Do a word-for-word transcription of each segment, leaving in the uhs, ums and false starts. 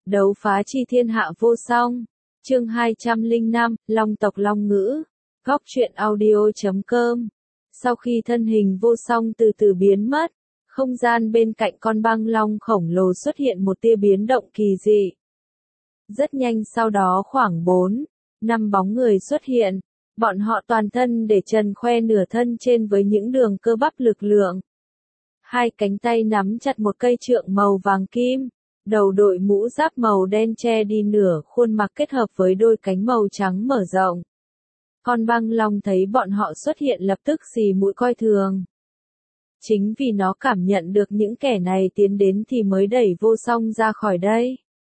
Đấu phá chi thiên hạ vô song. Chương hai trăm lẻ năm, Long tộc Long ngữ. Góc truyện audio chấm com. Sau khi thân hình vô song từ từ biến mất, không gian bên cạnh con băng long khổng lồ xuất hiện một tia biến động kỳ dị. Rất nhanh sau đó khoảng bốn, năm bóng người xuất hiện, bọn họ toàn thân để trần khoe nửa thân trên với những đường cơ bắp lực lượng. Hai cánh tay nắm chặt một cây trượng màu vàng kim, đầu đội mũ giáp màu đen che đi nửa khuôn mặt kết hợp với đôi cánh màu trắng mở rộng. Con băng long thấy bọn họ xuất hiện lập tức xì mũi coi thường. Chính vì nó cảm nhận được những kẻ này tiến đến thì mới đẩy vô song ra khỏi đây.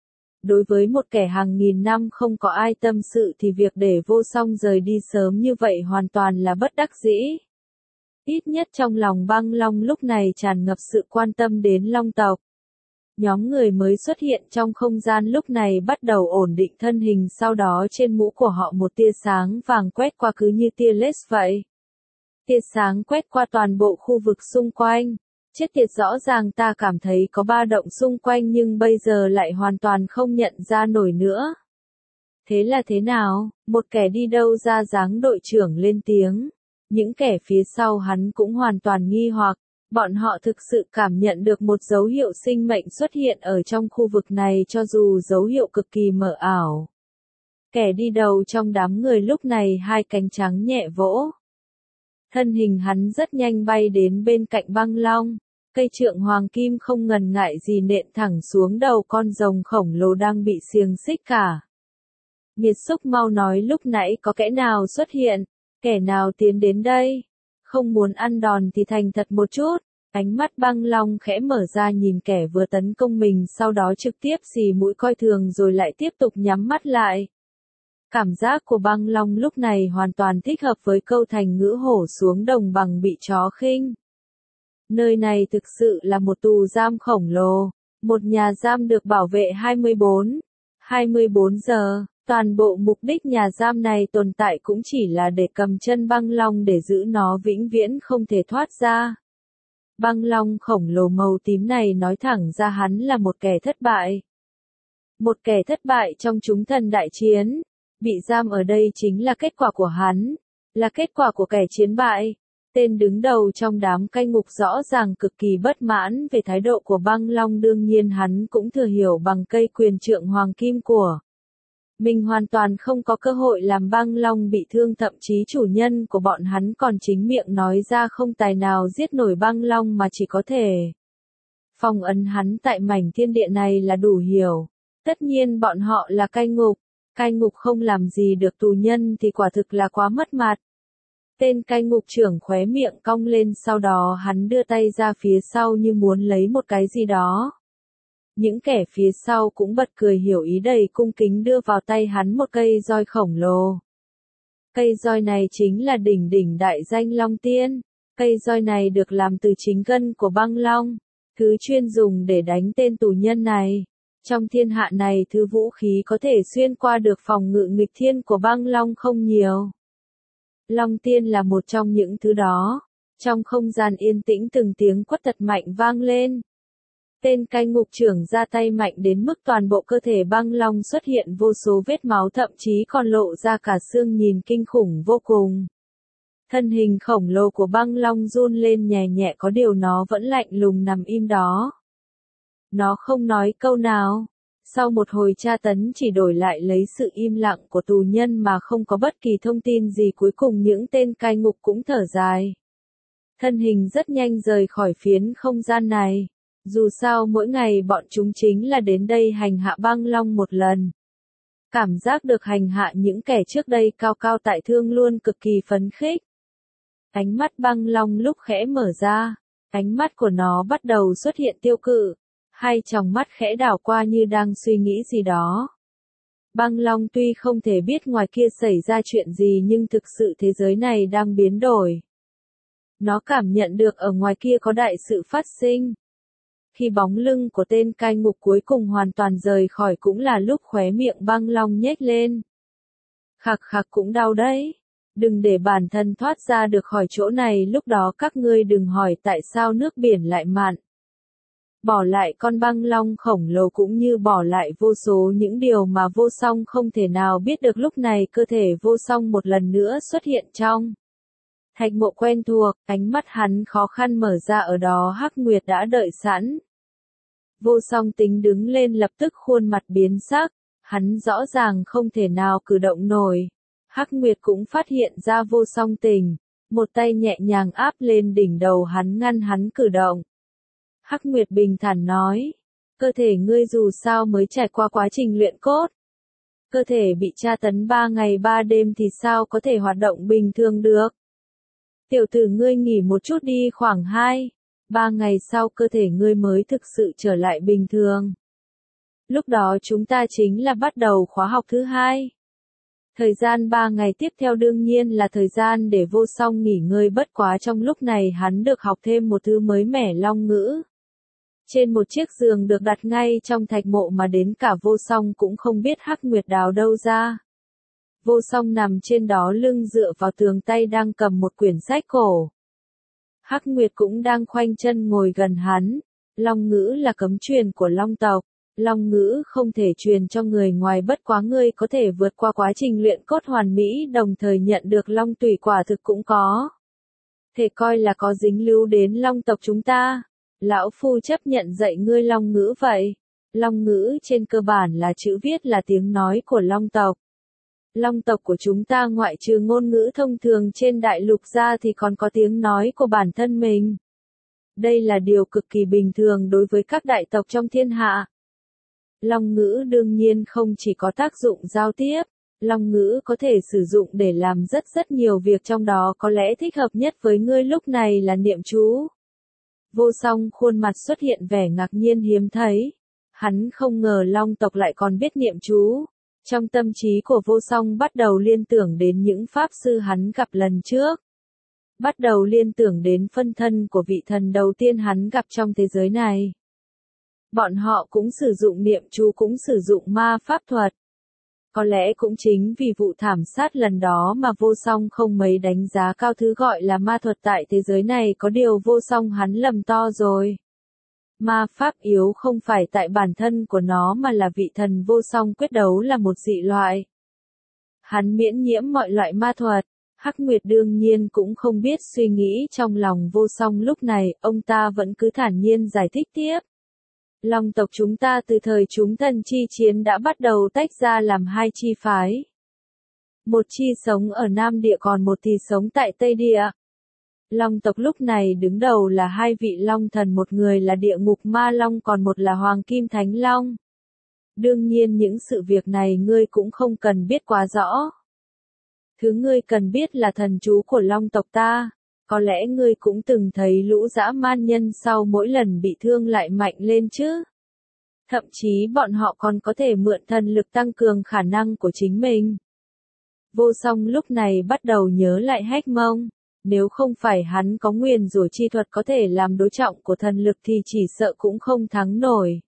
Đối với một kẻ hàng nghìn năm không có ai tâm sự thì việc để vô song rời đi sớm như vậy hoàn toàn là bất đắc dĩ. Ít nhất trong lòng băng long lúc này tràn ngập sự quan tâm đến long tộc. Nhóm người mới xuất hiện trong không gian lúc này bắt đầu ổn định thân hình, sau đó trên mũ của họ một tia sáng vàng quét qua cứ như tia laser vậy. Tia sáng quét qua toàn bộ khu vực xung quanh. Chết tiệt, rõ ràng ta cảm thấy có ba động xung quanh nhưng bây giờ lại hoàn toàn không nhận ra nổi nữa. Thế là thế nào? Một kẻ đi đâu ra dáng đội trưởng lên tiếng. Những kẻ phía sau hắn cũng hoàn toàn nghi hoặc. Bọn họ thực sự cảm nhận được một dấu hiệu sinh mệnh xuất hiện ở trong khu vực này cho dù dấu hiệu cực kỳ mờ ảo. Kẻ đi đầu trong đám người lúc này hai cánh trắng nhẹ vỗ. Thân hình hắn rất nhanh bay đến bên cạnh băng long. Cây trượng hoàng kim không ngần ngại gì nện thẳng xuống đầu con rồng khổng lồ đang bị xiềng xích cả. Nghiệt xúc, mau nói lúc nãy có kẻ nào xuất hiện, kẻ nào tiến đến đây. Không muốn ăn đòn thì thành thật một chút. Ánh mắt băng long khẽ mở ra nhìn kẻ vừa tấn công mình, sau đó trực tiếp xì mũi coi thường rồi lại tiếp tục nhắm mắt lại. Cảm giác của băng long lúc này hoàn toàn thích hợp với câu thành ngữ hổ xuống đồng bằng bị chó khinh. Nơi này thực sự là một tù giam khổng lồ, một nhà giam được bảo vệ hai mươi bốn, hai mươi bốn giờ. Toàn bộ mục đích nhà giam này tồn tại cũng chỉ là để cầm chân băng long để giữ nó vĩnh viễn không thể thoát ra. Băng long khổng lồ màu tím này nói thẳng ra hắn là một kẻ thất bại. Một kẻ thất bại trong chúng thần đại chiến. Bị giam ở đây chính là kết quả của hắn, là kết quả của kẻ chiến bại. Tên đứng đầu trong đám cai ngục rõ ràng cực kỳ bất mãn về thái độ của băng long, đương nhiên hắn cũng thừa hiểu bằng cây quyền trượng hoàng kim của mình hoàn toàn không có cơ hội làm băng long bị thương, thậm chí chủ nhân của bọn hắn còn chính miệng nói ra không tài nào giết nổi băng long mà chỉ có thể phong ấn hắn tại mảnh thiên địa này là đủ hiểu. Tất nhiên bọn họ là cai ngục, cai ngục không làm gì được tù nhân thì quả thực là quá mất mặt. Tên cai ngục trưởng khóe miệng cong lên, sau đó hắn đưa tay ra phía sau như muốn lấy một cái gì đó. Những kẻ phía sau cũng bật cười hiểu ý, đầy cung kính đưa vào tay hắn một cây roi khổng lồ. Cây roi này chính là đỉnh đỉnh đại danh Long Tiên. Cây roi này được làm từ chính gân của băng long, thứ chuyên dùng để đánh tên tù nhân này. Trong thiên hạ này thứ vũ khí có thể xuyên qua được phòng ngự nghịch thiên của băng long không nhiều. Long Tiên là một trong những thứ đó. Trong không gian yên tĩnh từng tiếng quất thật mạnh vang lên. Tên cai ngục trưởng ra tay mạnh đến mức toàn bộ cơ thể băng long xuất hiện vô số vết máu, thậm chí còn lộ ra cả xương, nhìn kinh khủng vô cùng. Thân hình khổng lồ của băng long run lên nhẹ nhẹ, có điều nó vẫn lạnh lùng nằm im đó. Nó không nói câu nào. Sau một hồi tra tấn chỉ đổi lại lấy sự im lặng của tù nhân mà không có bất kỳ thông tin gì, cuối cùng những tên cai ngục cũng thở dài. Thân hình rất nhanh rời khỏi phiến không gian này. Dù sao mỗi ngày bọn chúng chính là đến đây hành hạ băng long một lần. Cảm giác được hành hạ những kẻ trước đây cao cao tại thượng luôn cực kỳ phấn khích. Ánh mắt băng long lúc khẽ mở ra, ánh mắt của nó bắt đầu xuất hiện tiêu cự. Hai tròng mắt khẽ đảo qua như đang suy nghĩ gì đó. Băng long tuy không thể biết ngoài kia xảy ra chuyện gì nhưng thực sự thế giới này đang biến đổi. Nó cảm nhận được ở ngoài kia có đại sự phát sinh. Khi bóng lưng của tên cai ngục cuối cùng hoàn toàn rời khỏi cũng là lúc khóe miệng băng long nhếch lên. Khạc khạc, cũng đau đấy. Đừng để bản thân thoát ra được khỏi chỗ này, lúc đó các ngươi đừng hỏi tại sao nước biển lại mặn. bỏ lại con băng long khổng lồ cũng như bỏ lại vô số những điều mà Vô Song không thể nào biết được. Lúc này cơ thể Vô Song một lần nữa xuất hiện trong thạch mộ quen thuộc, ánh mắt hắn khó khăn mở ra, ở đó Hắc Nguyệt đã đợi sẵn. Vô Song tính đứng lên lập tức khuôn mặt biến sắc, hắn rõ ràng không thể nào cử động nổi. Hắc Nguyệt cũng phát hiện ra Vô Song tình, một tay nhẹ nhàng áp lên đỉnh đầu hắn ngăn hắn cử động. Hắc Nguyệt bình thản nói, cơ thể ngươi dù sao mới trải qua quá trình luyện cốt. Cơ thể bị tra tấn ba ngày ba đêm thì sao có thể hoạt động bình thường được. Tiểu tử ngươi nghỉ một chút đi, khoảng hai, ba ngày sau cơ thể ngươi mới thực sự trở lại bình thường. Lúc đó chúng ta chính là bắt đầu khóa học thứ hai. Thời gian ba ngày tiếp theo đương nhiên là thời gian để Vô Song nghỉ ngơi, bất quá trong lúc này hắn được học thêm một thứ mới mẻ, long ngữ. Trên một chiếc giường được đặt ngay trong thạch mộ mà đến cả Vô Song cũng không biết Hắc Nguyệt đào đâu ra. Vô Song nằm trên đó lưng dựa vào tường, tay đang cầm một quyển sách cổ. Hắc Nguyệt cũng đang khoanh chân ngồi gần hắn. Long ngữ là cấm truyền của Long tộc. Long ngữ không thể truyền cho người ngoài, bất quá ngươi có thể vượt qua quá trình luyện cốt hoàn mỹ đồng thời nhận được long tùy, quả thực cũng có thể coi là có dính lưu đến Long tộc chúng ta. Lão phu chấp nhận dạy ngươi long ngữ vậy. Long ngữ trên cơ bản là chữ viết, là tiếng nói của Long tộc. Long tộc của chúng ta ngoại trừ ngôn ngữ thông thường trên đại lục ra thì còn có tiếng nói của bản thân mình. Đây là điều cực kỳ bình thường đối với các đại tộc trong thiên hạ. Long ngữ đương nhiên không chỉ có tác dụng giao tiếp, long ngữ có thể sử dụng để làm rất rất nhiều việc, trong đó có lẽ thích hợp nhất với ngươi lúc này là niệm chú. Vô Song khuôn mặt xuất hiện vẻ ngạc nhiên hiếm thấy. Hắn không ngờ Long tộc lại còn biết niệm chú. Trong tâm trí của Vô Song bắt đầu liên tưởng đến những pháp sư hắn gặp lần trước. Bắt đầu liên tưởng đến phân thân của vị thần đầu tiên hắn gặp trong thế giới này. Bọn họ cũng sử dụng niệm chú, cũng sử dụng ma pháp thuật. Có lẽ cũng chính vì vụ thảm sát lần đó mà Vô Song không mấy đánh giá cao thứ gọi là ma thuật tại thế giới này, có điều Vô Song hắn lầm to rồi. Ma pháp yếu không phải tại bản thân của nó mà là vị thần Vô Song quyết đấu là một dị loại. Hắn miễn nhiễm mọi loại ma thuật. Hắc Nguyệt đương nhiên cũng không biết suy nghĩ trong lòng Vô Song lúc này, ông ta vẫn cứ thản nhiên giải thích tiếp. Long tộc chúng ta từ thời chúng thần chi chiến đã bắt đầu tách ra làm hai chi phái. Một chi sống ở Nam Địa, còn một thì sống tại Tây Địa. Long tộc lúc này đứng đầu là hai vị long thần, một người là Địa Ngục Ma Long, còn một là Hoàng Kim Thánh Long. Đương nhiên những sự việc này ngươi cũng không cần biết quá rõ. Thứ ngươi cần biết là thần chú của Long tộc ta. Có lẽ ngươi cũng từng thấy lũ dã man nhân sau mỗi lần bị thương lại mạnh lên chứ. Thậm chí bọn họ còn có thể mượn thần lực tăng cường khả năng của chính mình. Vô Song lúc này bắt đầu nhớ lại Hách Mông. Nếu không phải hắn có nguyền rủa chi thuật có thể làm đối trọng của thần lực thì chỉ sợ cũng không thắng nổi.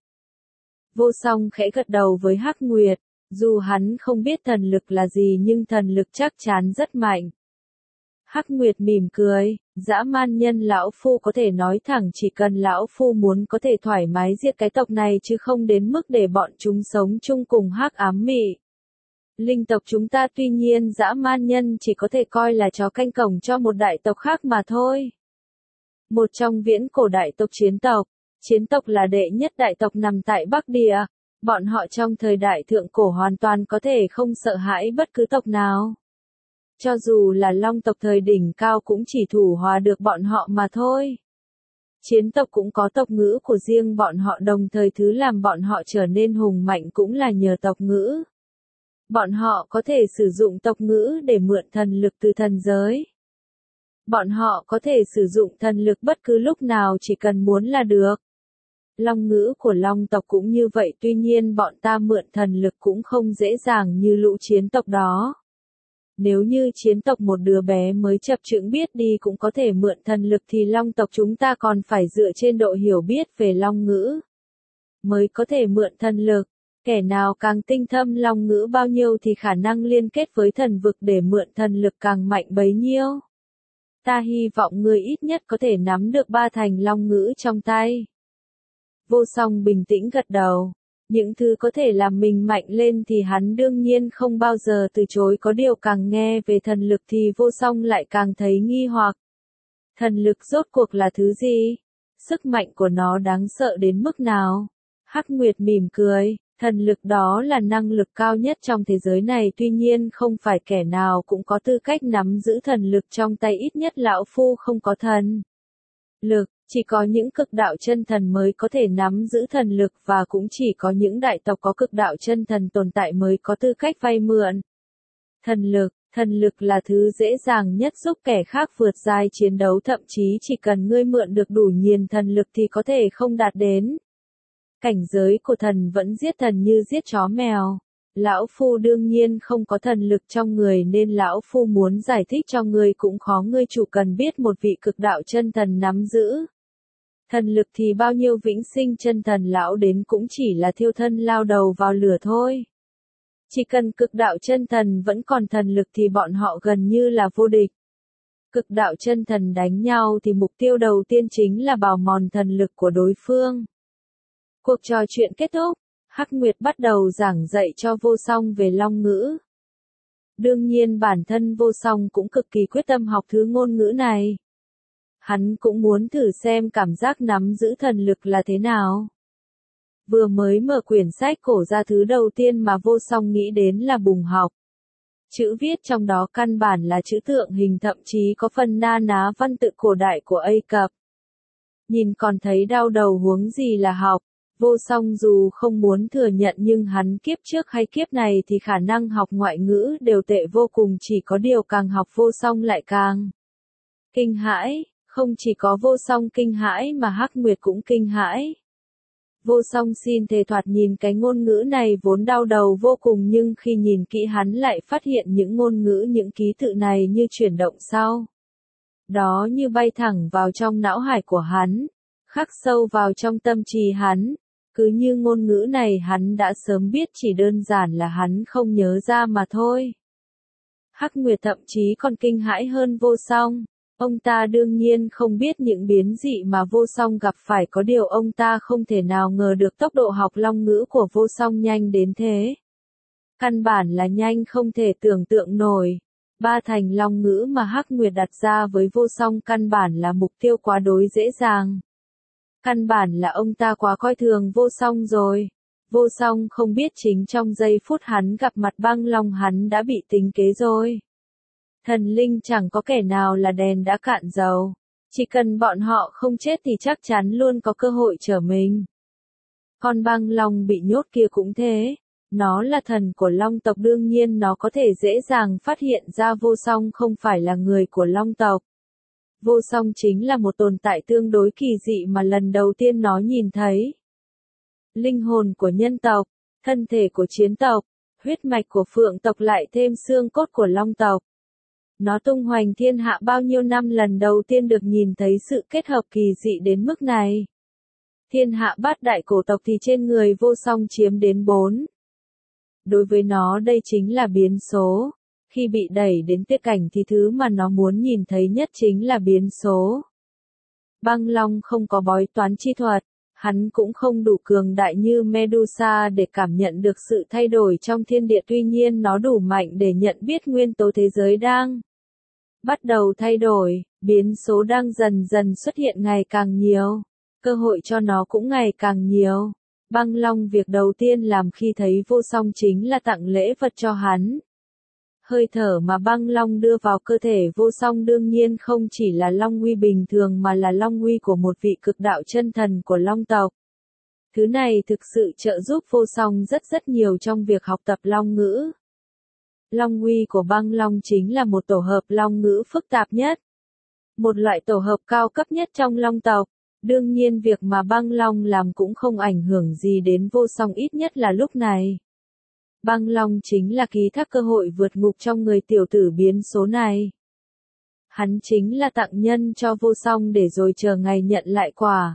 Vô Song khẽ gật đầu với Hắc Nguyệt. Dù hắn không biết thần lực là gì nhưng thần lực chắc chắn rất mạnh. Hắc Nguyệt mỉm cười, dã man nhân lão phu có thể nói thẳng, chỉ cần lão phu muốn có thể thoải mái giết cái tộc này chứ không đến mức để bọn chúng sống chung cùng hắc ám mị. Linh tộc chúng ta tuy nhiên dã man nhân chỉ có thể coi là chó canh cổng cho một đại tộc khác mà thôi. Một trong viễn cổ đại tộc Chiến tộc, Chiến tộc là đệ nhất đại tộc nằm tại Bắc Địa. Bọn họ trong thời đại thượng cổ hoàn toàn có thể không sợ hãi bất cứ tộc nào. Cho dù là Long tộc thời đỉnh cao cũng chỉ thủ hòa được bọn họ mà thôi. Chiến tộc cũng có tộc ngữ của riêng bọn họ, đồng thời thứ làm bọn họ trở nên hùng mạnh cũng là nhờ tộc ngữ. Bọn họ có thể sử dụng tộc ngữ để mượn thần lực từ thần giới. Bọn họ có thể sử dụng thần lực bất cứ lúc nào chỉ cần muốn là được. Long ngữ của Long tộc cũng như vậy, tuy nhiên bọn ta mượn thần lực cũng không dễ dàng như lũ Chiến tộc đó. Nếu như Chiến tộc một đứa bé mới chập chững biết đi cũng có thể mượn thần lực thì Long tộc chúng ta còn phải dựa trên độ hiểu biết về Long ngữ mới có thể mượn thần lực. Kẻ nào càng tinh thâm Long ngữ bao nhiêu thì khả năng liên kết với thần vực để mượn thần lực càng mạnh bấy nhiêu. Ta hy vọng ngươi ít nhất có thể nắm được ba thành Long ngữ trong tay. Vô song bình tĩnh gật đầu. Những thứ có thể làm mình mạnh lên thì hắn đương nhiên không bao giờ từ chối, có điều càng nghe về thần lực thì vô song lại càng thấy nghi hoặc. Thần lực rốt cuộc là thứ gì? Sức mạnh của nó đáng sợ đến mức nào? Hắc Nguyệt mỉm cười, thần lực đó là năng lực cao nhất trong thế giới này, tuy nhiên không phải kẻ nào cũng có tư cách nắm giữ thần lực trong tay, ít nhất lão phu không có thần lực, chỉ có những cực đạo chân thần mới có thể nắm giữ thần lực, và cũng chỉ có những đại tộc có cực đạo chân thần tồn tại mới có tư cách vay mượn thần lực. Thần lực là thứ dễ dàng nhất giúp kẻ khác vượt giai chiến đấu, thậm chí chỉ cần ngươi mượn được đủ nhiều thần lực thì có thể không đạt đến cảnh giới của thần vẫn giết thần như giết chó mèo. Lão phu đương nhiên không có thần lực trong người, nên lão phu muốn giải thích cho ngươi cũng khó. Ngươi chủ cần biết một vị cực đạo chân thần nắm giữ thần lực thì bao nhiêu vĩnh sinh chân thần lão đến cũng chỉ là thiêu thân lao đầu vào lửa thôi. Chỉ cần cực đạo chân thần vẫn còn thần lực thì bọn họ gần như là vô địch. Cực đạo chân thần đánh nhau thì mục tiêu đầu tiên chính là bào mòn thần lực của đối phương. Cuộc trò chuyện kết thúc, Hắc Nguyệt bắt đầu giảng dạy cho Vô Song về long ngữ. Đương nhiên bản thân Vô Song cũng cực kỳ quyết tâm học thứ ngôn ngữ này. Hắn cũng muốn thử xem cảm giác nắm giữ thần lực là thế nào. Vừa mới mở quyển sách cổ ra, thứ đầu tiên mà Vô Song nghĩ đến là bùng học. Chữ viết trong đó căn bản là chữ tượng hình, thậm chí có phần na ná văn tự cổ đại của Ai Cập. Nhìn còn thấy đau đầu, huống gì là học. Vô Song dù không muốn thừa nhận nhưng hắn kiếp trước hay kiếp này thì khả năng học ngoại ngữ đều tệ vô cùng, chỉ có điều càng học Vô Song lại càng kinh hãi. Không chỉ có Vô Song kinh hãi mà Hắc Nguyệt cũng kinh hãi. Vô Song xin thề thoạt nhìn cái ngôn ngữ này vốn đau đầu vô cùng, nhưng khi nhìn kỹ hắn lại phát hiện những ngôn ngữ, những ký tự này như chuyển động sau đó như bay thẳng vào trong não hải của hắn, khắc sâu vào trong tâm trí hắn. Cứ như ngôn ngữ này hắn đã sớm biết, chỉ đơn giản là hắn không nhớ ra mà thôi. Hắc Nguyệt thậm chí còn kinh hãi hơn Vô Song. Ông ta đương nhiên không biết những biến dị mà Vô Song gặp phải, có điều ông ta không thể nào ngờ được tốc độ học long ngữ của Vô Song nhanh đến thế. Căn bản là nhanh không thể tưởng tượng nổi. Ba thành long ngữ mà Hắc Nguyệt đặt ra với Vô Song căn bản là mục tiêu quá đối dễ dàng. Căn bản là ông ta quá coi thường Vô Song rồi. Vô Song không biết chính trong giây phút hắn gặp mặt băng long hắn đã bị tính kế rồi. Thần linh chẳng có kẻ nào là đèn đã cạn dầu. Chỉ cần bọn họ không chết thì chắc chắn luôn có cơ hội trở mình. Con băng long bị nhốt kia cũng thế. Nó là thần của long tộc, đương nhiên nó có thể dễ dàng phát hiện ra Vô Song không phải là người của long tộc. Vô Song chính là một tồn tại tương đối kỳ dị mà lần đầu tiên nó nhìn thấy. Linh hồn của nhân tộc, thân thể của chiến tộc, huyết mạch của phượng tộc lại thêm xương cốt của long tộc. Nó tung hoành thiên hạ bao nhiêu năm, lần đầu tiên được nhìn thấy sự kết hợp kỳ dị đến mức này. Thiên hạ bát đại cổ tộc thì trên người Vô Song chiếm đến bốn. Đối với nó đây chính là biến số. Khi bị đẩy đến tuyệt cảnh thì thứ mà nó muốn nhìn thấy nhất chính là biến số. Băng long không có bói toán chi thuật, hắn cũng không đủ cường đại như Medusa để cảm nhận được sự thay đổi trong thiên địa, tuy nhiên nó đủ mạnh để nhận biết nguyên tố thế giới đang bắt đầu thay đổi, biến số đang dần dần xuất hiện ngày càng nhiều, cơ hội cho nó cũng ngày càng nhiều. Băng long việc đầu tiên làm khi thấy Vô Song chính là tặng lễ vật cho hắn. Hơi thở mà băng long đưa vào cơ thể Vô Song đương nhiên không chỉ là long uy bình thường mà là long uy của một vị cực đạo chân thần của long tộc. Thứ này thực sự trợ giúp Vô Song rất rất nhiều trong việc học tập long ngữ. Long uy của băng long chính là một tổ hợp long ngữ phức tạp nhất. Một loại tổ hợp cao cấp nhất trong long tộc. Đương nhiên việc mà băng long làm cũng không ảnh hưởng gì đến Vô Song, ít nhất là lúc này. Băng long chính là ký thác cơ hội vượt ngục trong người tiểu tử biến số này. Hắn chính là tặng nhân cho Vô Song để rồi chờ ngày nhận lại quả.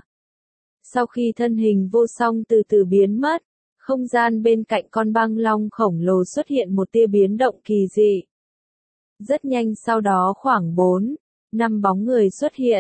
Sau khi thân hình Vô Song từ từ biến mất, không gian bên cạnh con băng long khổng lồ xuất hiện một tia biến động kỳ dị. Rất nhanh sau đó khoảng bốn, năm bóng người xuất hiện.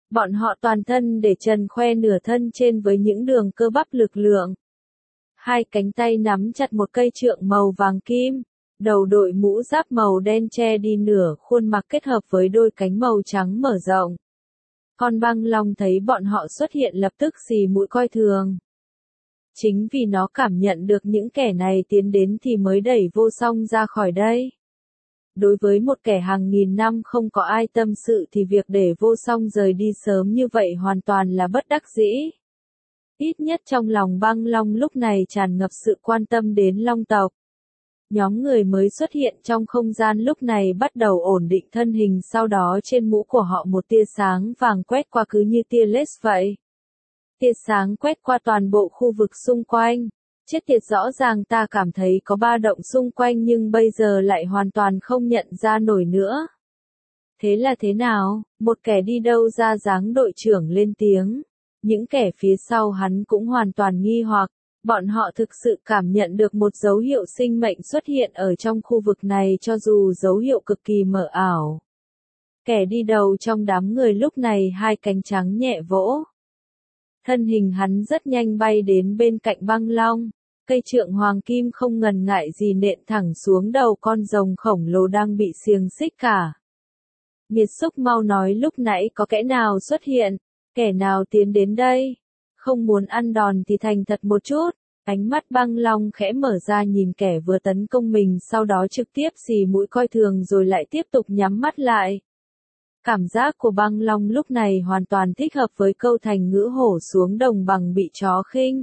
Bọn họ toàn thân để trần khoe nửa thân trên với những đường cơ bắp lực lượng. Hai cánh tay nắm chặt một cây trượng màu vàng kim, đầu đội mũ giáp màu đen che đi nửa khuôn mặt kết hợp với đôi cánh màu trắng mở rộng. Con băng long thấy bọn họ xuất hiện lập tức xì mũi coi thường. Chính vì nó cảm nhận được những kẻ này tiến đến thì mới đẩy Vô Song ra khỏi đây. Đối với một kẻ hàng nghìn năm không có ai tâm sự thì việc để Vô Song rời đi sớm như vậy hoàn toàn là bất đắc dĩ. Ít nhất trong lòng băng long lúc này tràn ngập sự quan tâm đến long tộc. Nhóm người mới xuất hiện trong không gian lúc này bắt đầu ổn định thân hình, sau đó trên mũ của họ một tia sáng vàng quét qua cứ như tia laser vậy. Tia sáng quét qua toàn bộ khu vực xung quanh. Chết tiệt, rõ ràng ta cảm thấy có ba động xung quanh nhưng bây giờ lại hoàn toàn không nhận ra nổi nữa. Thế là thế nào? Một kẻ đi đâu ra dáng đội trưởng lên tiếng. Những kẻ phía sau hắn cũng hoàn toàn nghi hoặc. Bọn họ thực sự cảm nhận được một dấu hiệu sinh mệnh xuất hiện ở trong khu vực này cho dù dấu hiệu cực kỳ mờ ảo. Kẻ đi đầu trong đám người lúc này hai cánh trắng nhẹ vỗ. Thân hình hắn rất nhanh bay đến bên cạnh băng long. Cây trượng hoàng kim không ngần ngại gì nện thẳng xuống đầu con rồng khổng lồ đang bị xiềng xích cả. Miệt xúc, mau nói lúc nãy có kẻ nào xuất hiện, kẻ nào tiến đến đây? Không muốn ăn đòn thì thành thật một chút. Ánh mắt băng long khẽ mở ra nhìn kẻ vừa tấn công mình, sau đó trực tiếp xì mũi coi thường rồi lại tiếp tục nhắm mắt lại. Cảm giác của băng long lúc này hoàn toàn thích hợp với câu thành ngữ hổ xuống đồng bằng bị chó khinh.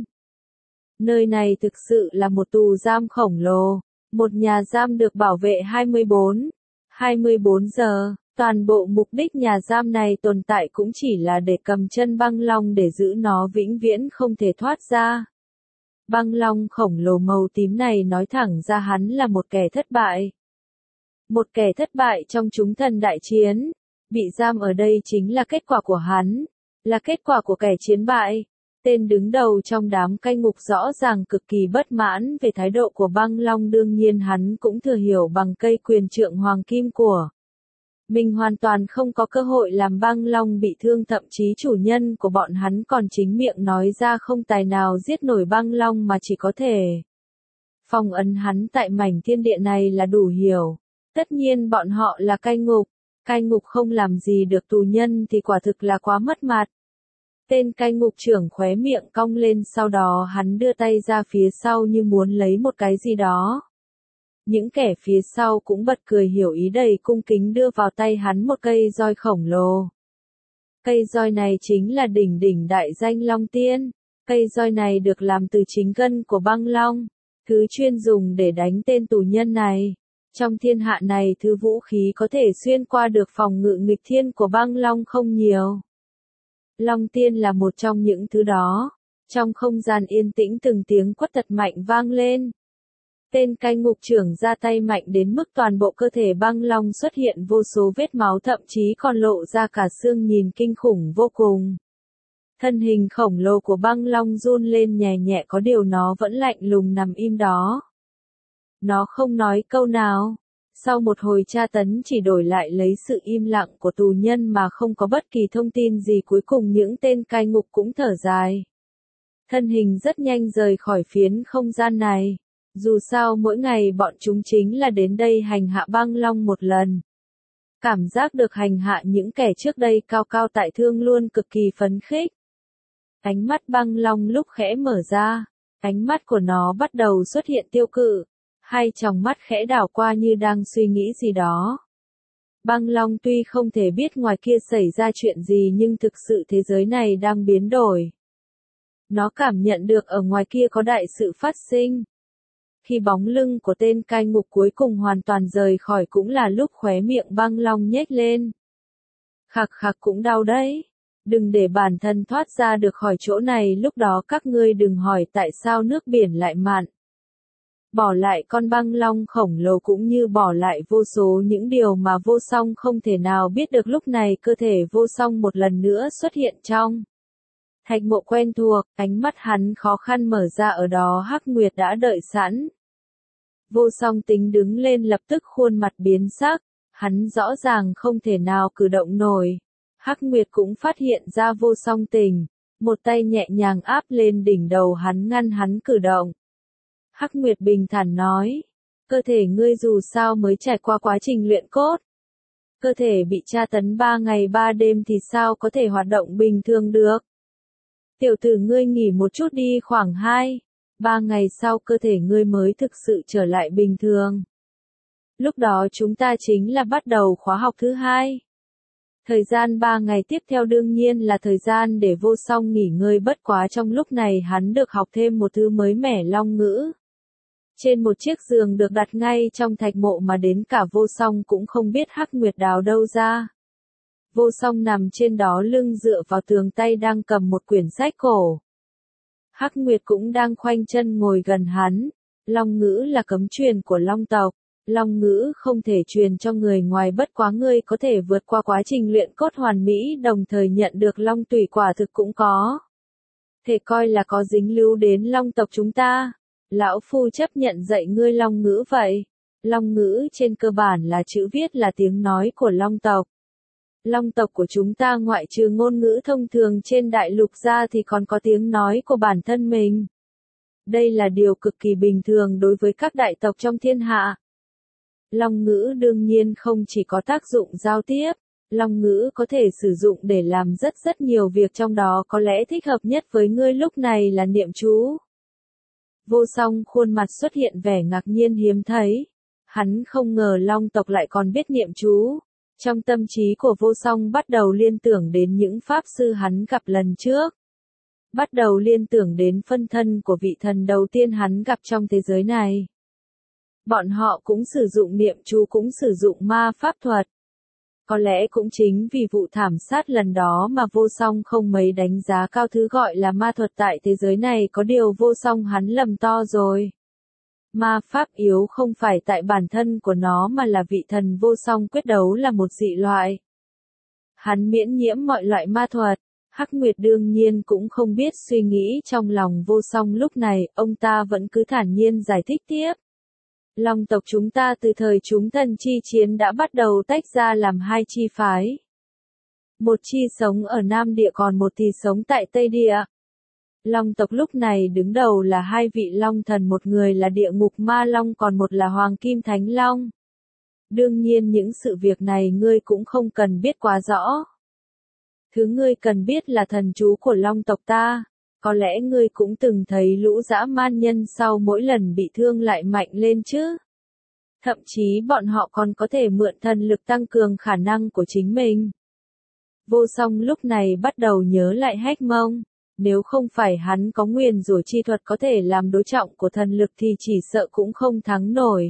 Nơi này thực sự là một tù giam khổng lồ, một nhà giam được bảo vệ hai mươi bốn, hai mươi bốn giờ. Toàn bộ mục đích nhà giam này tồn tại cũng chỉ là để cầm chân băng long để giữ nó vĩnh viễn không thể thoát ra. Băng long khổng lồ màu tím này nói thẳng ra hắn là một kẻ thất bại. Một kẻ thất bại trong chúng thần đại chiến. Bị giam ở đây chính là kết quả của hắn, là kết quả của kẻ chiến bại. Tên đứng đầu trong đám cai ngục rõ ràng cực kỳ bất mãn về thái độ của băng long, đương nhiên hắn cũng thừa hiểu bằng cây quyền trượng hoàng kim của mình hoàn toàn không có cơ hội làm băng long bị thương, thậm chí chủ nhân của bọn hắn còn chính miệng nói ra không tài nào giết nổi băng long mà chỉ có thể phong ấn hắn tại mảnh thiên địa này là đủ hiểu. Tất nhiên bọn họ là cai ngục, cai ngục không làm gì được tù nhân thì quả thực là quá mất mặt. Tên cai ngục trưởng khóe miệng cong lên, sau đó hắn đưa tay ra phía sau như muốn lấy một cái gì đó. Những kẻ phía sau cũng bật cười hiểu ý, đầy cung kính đưa vào tay hắn một cây roi khổng lồ. Cây roi này chính là đỉnh đỉnh đại danh Long Tiên. Cây roi này được làm từ chính gân của băng long, thứ chuyên dùng để đánh tên tù nhân này. Trong thiên hạ này thứ vũ khí có thể xuyên qua được phòng ngự nghịch thiên của băng long không nhiều. Long Tiên là một trong những thứ đó. Trong không gian yên tĩnh từng tiếng quất thật mạnh vang lên. Tên cai ngục trưởng ra tay mạnh đến mức toàn bộ cơ thể băng long xuất hiện vô số vết máu, thậm chí còn lộ ra cả xương, nhìn kinh khủng vô cùng. Thân hình khổng lồ của băng long run lên nhẹ nhẹ, có điều nó vẫn lạnh lùng nằm im đó. Nó không nói câu nào. Sau một hồi tra tấn chỉ đổi lại lấy sự im lặng của tù nhân mà không có bất kỳ thông tin gì, cuối cùng những tên cai ngục cũng thở dài. Thân hình rất nhanh rời khỏi phiến không gian này. Dù sao mỗi ngày bọn chúng chính là đến đây hành hạ băng long một lần. Cảm giác được hành hạ những kẻ trước đây cao cao tại thượng luôn cực kỳ phấn khích. Ánh mắt băng long lúc khẽ mở ra, ánh mắt của nó bắt đầu xuất hiện tiêu cự. Hai tròng mắt khẽ đảo qua như đang suy nghĩ gì đó. Băng long tuy không thể biết ngoài kia xảy ra chuyện gì nhưng thực sự thế giới này đang biến đổi. Nó cảm nhận được ở ngoài kia có đại sự phát sinh. Khi bóng lưng của tên cai ngục cuối cùng hoàn toàn rời khỏi cũng là lúc khóe miệng băng long nhếch lên. Khạc khạc, cũng đau đấy. Đừng để bản thân thoát ra được khỏi chỗ này, lúc đó các ngươi đừng hỏi tại sao nước biển lại mặn. Bỏ lại con băng long khổng lồ cũng như bỏ lại vô số những điều mà Vô Song không thể nào biết được. Lúc này cơ thể Vô Song một lần nữa xuất hiện trong thạch mộ quen thuộc, ánh mắt hắn khó khăn mở ra, ở đó Hắc Nguyệt đã đợi sẵn. Vô Song tính đứng lên lập tức khuôn mặt biến sắc, hắn rõ ràng không thể nào cử động nổi. Hắc Nguyệt cũng phát hiện ra Vô Song tình, một tay nhẹ nhàng áp lên đỉnh đầu hắn ngăn hắn cử động. Hắc Nguyệt bình thản nói, cơ thể ngươi dù sao mới trải qua quá trình luyện cốt. Cơ thể bị tra tấn ba ngày ba đêm thì sao có thể hoạt động bình thường được. Tiểu tử ngươi nghỉ một chút đi, khoảng hai, ba ngày sau cơ thể ngươi mới thực sự trở lại bình thường. Lúc đó chúng ta chính là bắt đầu khóa học thứ hai. Thời gian ba ngày tiếp theo đương nhiên là thời gian để Vô Song nghỉ ngơi, bất quá trong lúc này hắn được học thêm một thứ mới mẻ, long ngữ. Trên một chiếc giường được đặt ngay trong thạch mộ mà đến cả Vô Song cũng không biết Hắc Nguyệt đào đâu ra. Vô Song nằm trên đó lưng dựa vào tường, tay đang cầm một quyển sách cổ. Hắc Nguyệt cũng đang khoanh chân ngồi gần hắn. Long ngữ là cấm truyền của Long tộc. Long ngữ không thể truyền cho người ngoài, bất quá ngươi có thể vượt qua quá trình luyện cốt hoàn mỹ đồng thời nhận được long tùy, quả thực cũng có thể coi là có dính lưu đến Long tộc chúng ta. Lão phu chấp nhận dạy ngươi long ngữ vậy. Long ngữ trên cơ bản là chữ viết, là tiếng nói của Long tộc. Long tộc của chúng ta ngoại trừ ngôn ngữ thông thường trên đại lục ra thì còn có tiếng nói của bản thân mình. Đây là điều cực kỳ bình thường đối với các đại tộc trong thiên hạ. Long ngữ đương nhiên không chỉ có tác dụng giao tiếp, long ngữ có thể sử dụng để làm rất rất nhiều việc, trong đó có lẽ thích hợp nhất với ngươi lúc này là niệm chú. Vô Song khuôn mặt xuất hiện vẻ ngạc nhiên hiếm thấy. Hắn không ngờ Long tộc lại còn biết niệm chú. Trong tâm trí của Vô Song bắt đầu liên tưởng đến những pháp sư hắn gặp lần trước. Bắt đầu liên tưởng đến phân thân của vị thần đầu tiên hắn gặp trong thế giới này. Bọn họ cũng sử dụng niệm chú, cũng sử dụng ma pháp thuật. Có lẽ cũng chính vì vụ thảm sát lần đó mà Vô Song không mấy đánh giá cao thứ gọi là ma thuật tại thế giới này, có điều Vô Song hắn lầm to rồi. Ma pháp yếu không phải tại bản thân của nó mà là vị thần Vô Song quyết đấu là một dị loại. Hắn miễn nhiễm mọi loại ma thuật. Hắc Nguyệt đương nhiên cũng không biết suy nghĩ trong lòng Vô Song lúc này, ông ta vẫn cứ thản nhiên giải thích tiếp. Long tộc chúng ta từ thời chúng thần chi chiến đã bắt đầu tách ra làm hai chi phái. Một chi sống ở Nam Địa, còn một thì sống tại Tây Địa. Long tộc lúc này đứng đầu là hai vị long thần, một người là Địa Ngục Ma Long, còn một là Hoàng Kim Thánh Long. Đương nhiên những sự việc này ngươi cũng không cần biết quá rõ. Thứ ngươi cần biết là thần chú của Long tộc ta. Có lẽ ngươi cũng từng thấy lũ dã man nhân sau mỗi lần bị thương lại mạnh lên chứ. Thậm chí bọn họ còn có thể mượn thần lực tăng cường khả năng của chính mình. Vô Song lúc này bắt đầu nhớ lại Hách Mông. Nếu không phải hắn có nguyền rủa chi thuật có thể làm đối trọng của thần lực thì chỉ sợ cũng không thắng nổi.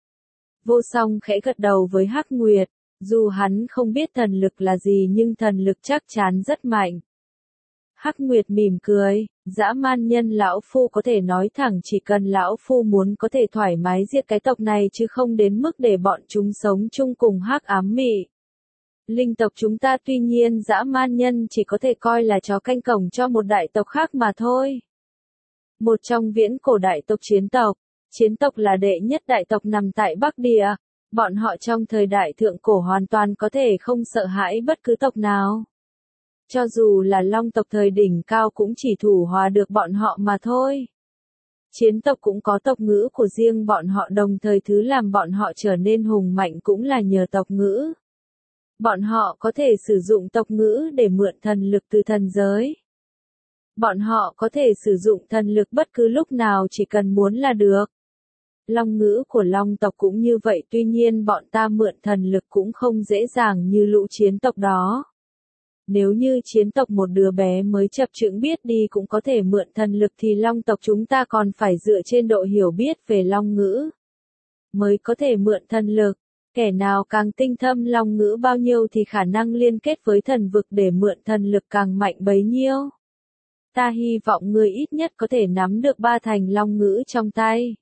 Vô Song khẽ gật đầu với Hắc Nguyệt. Dù hắn không biết thần lực là gì nhưng thần lực chắc chắn rất mạnh. Hắc Nguyệt mỉm cười, dã man nhân lão phu có thể nói thẳng, chỉ cần lão phu muốn có thể thoải mái diệt cái tộc này chứ không đến mức để bọn chúng sống chung cùng hắc ám mị. Linh tộc chúng ta tuy nhiên dã man nhân chỉ có thể coi là chó canh cổng cho một đại tộc khác mà thôi. Một trong viễn cổ đại tộc Chiến tộc, Chiến tộc là đệ nhất đại tộc nằm tại Bắc Địa. Bọn họ trong thời đại thượng cổ hoàn toàn có thể không sợ hãi bất cứ tộc nào. Cho dù là Long tộc thời đỉnh cao cũng chỉ thủ hòa được bọn họ mà thôi. Chiến tộc cũng có tộc ngữ của riêng bọn họ, đồng thời thứ làm bọn họ trở nên hùng mạnh cũng là nhờ tộc ngữ. Bọn họ có thể sử dụng tộc ngữ để mượn thần lực từ thần giới. Bọn họ có thể sử dụng thần lực bất cứ lúc nào chỉ cần muốn là được. Long ngữ của Long tộc cũng như vậy, tuy nhiên bọn ta mượn thần lực cũng không dễ dàng như lũ Chiến tộc đó. Nếu như Chiến tộc một đứa bé mới chập chững biết đi cũng có thể mượn thần lực thì Long tộc chúng ta còn phải dựa trên độ hiểu biết về Long ngữ mới có thể mượn thần lực. Kẻ nào càng tinh thâm Long ngữ bao nhiêu thì khả năng liên kết với thần vực để mượn thần lực càng mạnh bấy nhiêu. Ta hy vọng ngươi ít nhất có thể nắm được ba thành Long ngữ trong tay.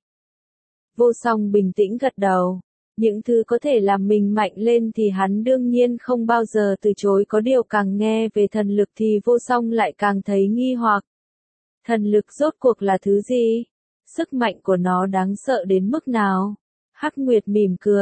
Vô Song bình tĩnh gật đầu. Những thứ có thể làm mình mạnh lên thì hắn đương nhiên không bao giờ từ chối, có điều càng nghe về thần lực thì Vô Song lại càng thấy nghi hoặc. Thần lực rốt cuộc là thứ gì? Sức mạnh của nó đáng sợ đến mức nào? Hắc Nguyệt mỉm cười,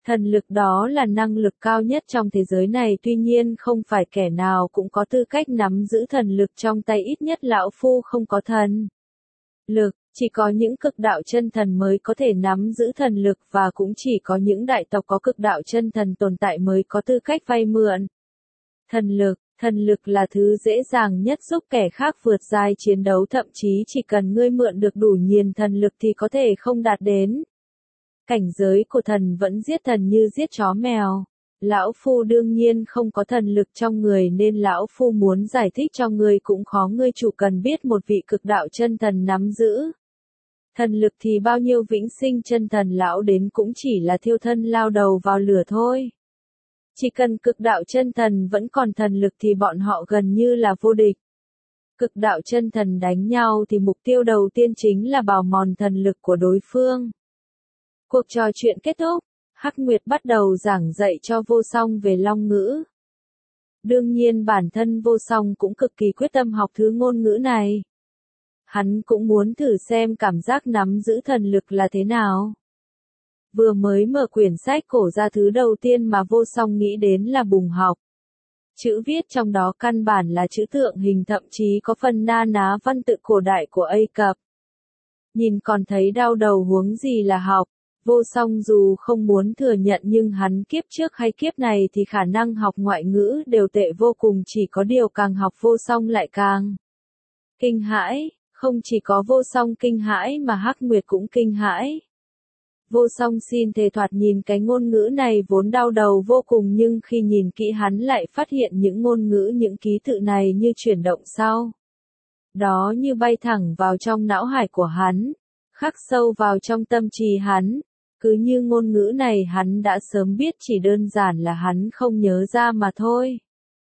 Thần lực đó là năng lực cao nhất trong thế giới này, tuy nhiên không phải kẻ nào cũng có tư cách nắm giữ thần lực trong tay, ít nhất lão phu không có thần lực, chỉ có những cực đạo chân thần mới có thể nắm giữ thần lực và cũng chỉ có những đại tộc có cực đạo chân thần tồn tại mới có tư cách vay mượn thần lực. Thần lực là thứ dễ dàng nhất giúp kẻ khác vượt giai chiến đấu, thậm chí chỉ cần ngươi mượn được đủ nhiều thần lực thì có thể không đạt đến cảnh giới của thần vẫn giết thần như giết chó mèo. Lão phu đương nhiên không có thần lực trong người nên lão phu muốn giải thích cho ngươi cũng khó, ngươi chủ cần biết một vị cực đạo chân thần nắm giữ thần lực thì bao nhiêu vĩnh sinh chân thần lão đến cũng chỉ là thiêu thân lao đầu vào lửa thôi. Chỉ cần cực đạo chân thần vẫn còn thần lực thì bọn họ gần như là vô địch. Cực đạo chân thần đánh nhau thì mục tiêu đầu tiên chính là bào mòn thần lực của đối phương. Cuộc trò chuyện kết thúc, Hắc Nguyệt bắt đầu giảng dạy cho Vô Song về long ngữ. Đương nhiên bản thân Vô Song cũng cực kỳ quyết tâm học thứ ngôn ngữ này. Hắn cũng muốn thử xem cảm giác nắm giữ thần lực là thế nào. Vừa mới mở quyển sách cổ ra, thứ đầu tiên mà Vô Song nghĩ đến là bùng học. Chữ viết trong đó căn bản là chữ tượng hình, thậm chí có phần na ná văn tự cổ đại của Ai Cập. Nhìn còn thấy đau đầu, huống gì là học. Vô Song dù không muốn thừa nhận nhưng hắn kiếp trước hay kiếp này thì khả năng học ngoại ngữ đều tệ vô cùng, chỉ có điều càng học Vô Song lại càng kinh hãi. Không chỉ có Vô Song kinh hãi mà Hắc Nguyệt cũng kinh hãi. Vô Song xin thề thoạt nhìn cái ngôn ngữ này vốn đau đầu vô cùng, nhưng khi nhìn kỹ hắn lại phát hiện những ngôn ngữ, những ký tự này như chuyển động sau đó như bay thẳng vào trong não hải của hắn, khắc sâu vào trong tâm trí hắn. Cứ như ngôn ngữ này hắn đã sớm biết, chỉ đơn giản là hắn không nhớ ra mà thôi.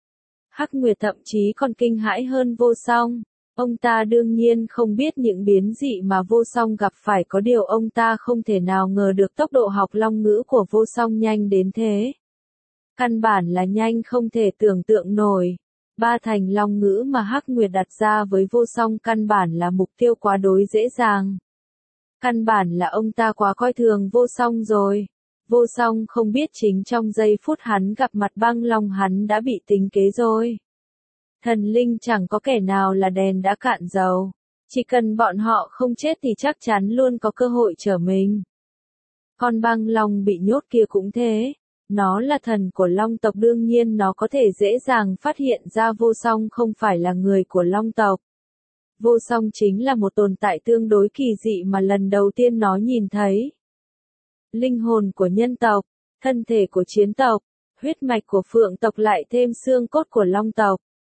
Hắc Nguyệt thậm chí còn kinh hãi hơn Vô Song. Ông ta đương nhiên không biết những biến dị mà Vô Song gặp phải, có điều ông ta không thể nào ngờ được tốc độ học long ngữ của Vô Song nhanh đến thế. Căn bản là nhanh không thể tưởng tượng nổi. Ba thành long ngữ mà Hắc Nguyệt đặt ra với Vô Song căn bản là mục tiêu quá đối dễ dàng. Căn bản là ông ta quá coi thường Vô Song rồi. Vô Song không biết chính trong giây phút hắn gặp mặt băng long hắn đã bị tính kế rồi. Thần linh chẳng có kẻ nào là đèn đã cạn dầu. Chỉ cần bọn họ không chết thì chắc chắn luôn có cơ hội trở mình. Con băng long bị nhốt kia cũng thế. Nó là thần của long tộc, đương nhiên nó có thể dễ dàng phát hiện ra Vô Song không phải là người của long tộc. Vô Song chính là một tồn tại tương đối kỳ dị mà lần đầu tiên nó nhìn thấy. Linh hồn của nhân tộc, thân thể của chiến tộc, huyết mạch của phượng tộc lại thêm xương cốt của long tộc.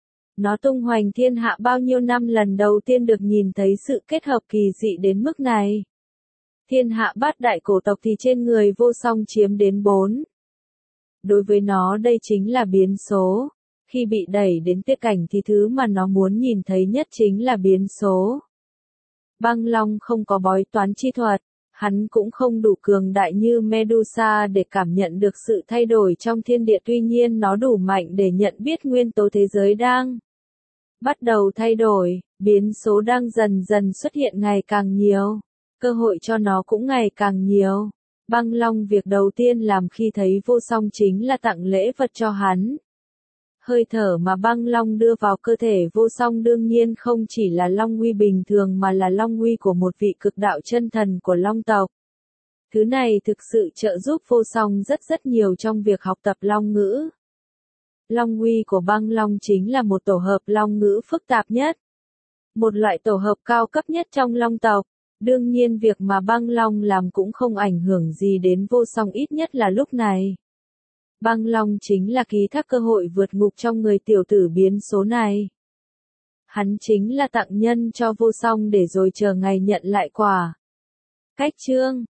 Nó tung hoành thiên hạ bao nhiêu năm, lần đầu tiên được nhìn thấy sự kết hợp kỳ dị đến mức này. Thiên hạ bát đại cổ tộc thì trên người Vô Song chiếm đến bốn. Đối với nó đây chính là biến số. Khi bị đẩy đến tuyệt cảnh thì thứ mà nó muốn nhìn thấy nhất chính là biến số. Băng long không có bói toán chi thuật, hắn cũng không đủ cường đại như Medusa để cảm nhận được sự thay đổi trong thiên địa, tuy nhiên nó đủ mạnh để nhận biết nguyên tố thế giới đang bắt đầu thay đổi, biến số đang dần dần xuất hiện ngày càng nhiều, cơ hội cho nó cũng ngày càng nhiều. Băng long việc đầu tiên làm khi thấy Vô Song chính là tặng lễ vật cho hắn. Hơi thở mà băng long đưa vào cơ thể Vô Song đương nhiên không chỉ là long uy bình thường mà là long uy của một vị cực đạo chân thần của long tộc. Thứ này thực sự trợ giúp Vô Song rất rất nhiều trong việc học tập long ngữ. Long uy của băng long chính là một tổ hợp long ngữ phức tạp nhất. Một loại tổ hợp cao cấp nhất trong long tộc. Đương nhiên việc mà băng long làm cũng không ảnh hưởng gì đến Vô Song, ít nhất là lúc này. Băng long chính là ký thác cơ hội vượt ngục trong người tiểu tử biến số này. Hắn chính là tặng nhân cho Vô Song để rồi chờ ngày nhận lại quả. Cách chương